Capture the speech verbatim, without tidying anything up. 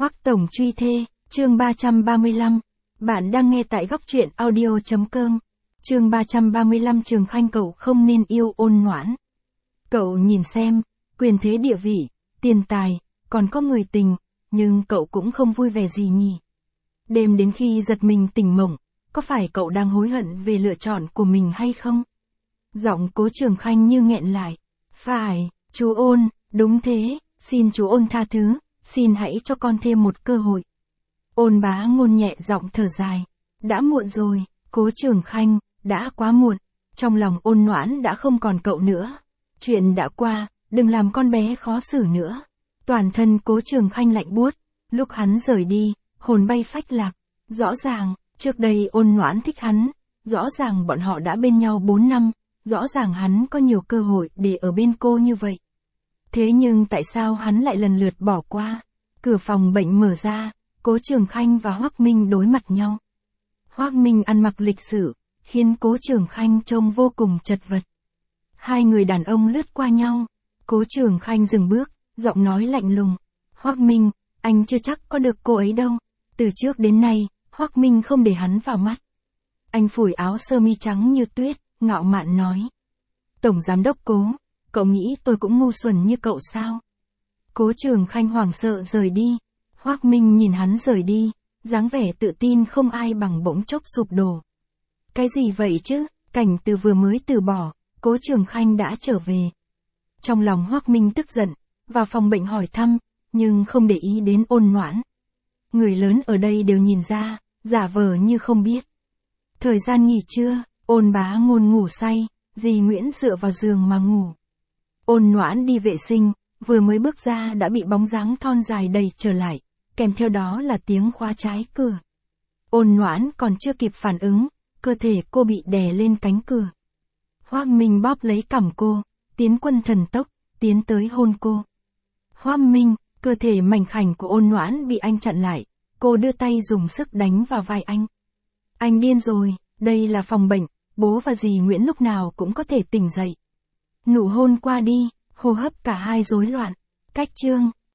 Hoắc Tổng truy thê, chương ba trăm ba mươi lăm. Bạn đang nghe tại góc truyện audio chấm com. Chương ba trăm ba mươi lăm Trường Khanh cậu không nên yêu Ôn Noãn. Cậu nhìn xem, quyền thế địa vị, tiền tài, còn có người tình, nhưng cậu cũng không vui vẻ gì nhỉ. Đêm đến khi giật mình tỉnh mộng, có phải cậu đang hối hận về lựa chọn của mình hay không? Giọng Cố Trường Khanh như nghẹn lại. Phải, chú Ôn, đúng thế, xin chú Ôn tha thứ, xin hãy cho con thêm một cơ hội. Ôn Bá Ngôn nhẹ giọng thở dài. Đã muộn rồi, Cố Trường Khanh, đã quá muộn. Trong lòng Ôn Noãn đã không còn cậu nữa. Chuyện đã qua, đừng làm con bé khó xử nữa. Toàn thân Cố Trường Khanh lạnh buốt. Lúc hắn rời đi, hồn bay phách lạc. Rõ ràng, trước đây Ôn Noãn thích hắn. Rõ ràng bọn họ đã bên nhau bốn năm. Rõ ràng hắn có nhiều cơ hội để ở bên cô như vậy. Thế nhưng tại sao hắn lại lần lượt bỏ qua? Cửa phòng bệnh mở ra, Cố Trường Khanh và Hoắc Minh đối mặt nhau. Hoắc Minh ăn mặc lịch sự, khiến Cố Trường Khanh trông vô cùng chật vật. Hai người đàn ông lướt qua nhau, Cố Trường Khanh dừng bước, giọng nói lạnh lùng. Hoắc Minh, anh chưa chắc có được cô ấy đâu. Từ trước đến nay, Hoắc Minh không để hắn vào mắt. Anh phủi áo sơ mi trắng như tuyết, ngạo mạn nói. Tổng giám đốc Cố, cậu nghĩ tôi cũng ngu xuẩn như cậu sao? Cố Trường Khanh hoảng sợ rời đi. Hoắc Minh nhìn hắn rời đi, dáng vẻ tự tin không ai bằng bỗng chốc sụp đổ. Cái gì vậy chứ? Cảnh từ vừa mới từ bỏ, Cố Trường Khanh đã trở về. Trong lòng Hoắc Minh tức giận, vào phòng bệnh hỏi thăm, nhưng không để ý đến Ôn Noãn. Người lớn ở đây đều nhìn ra, giả vờ như không biết. Thời gian nghỉ trưa, Ôn Bá Ngôn ngủ say, dì Nguyễn dựa vào giường mà ngủ. Ôn Noãn đi vệ sinh, vừa mới bước ra đã bị bóng dáng thon dài đẩy trở lại, kèm theo đó là tiếng khóa trái cửa. Ôn Noãn còn chưa kịp phản ứng, cơ thể cô bị đè lên cánh cửa. Hoắc Minh bóp lấy cằm cô, tiến quân thần tốc, tiến tới hôn cô. Hoắc Minh, cơ thể mảnh khảnh của Ôn Noãn bị anh chặn lại, cô đưa tay dùng sức đánh vào vai anh. Anh điên rồi, đây là phòng bệnh, bố và dì Nguyễn lúc nào cũng có thể tỉnh dậy. Nụ hôn qua đi, hô hấp cả hai rối loạn. Cách chương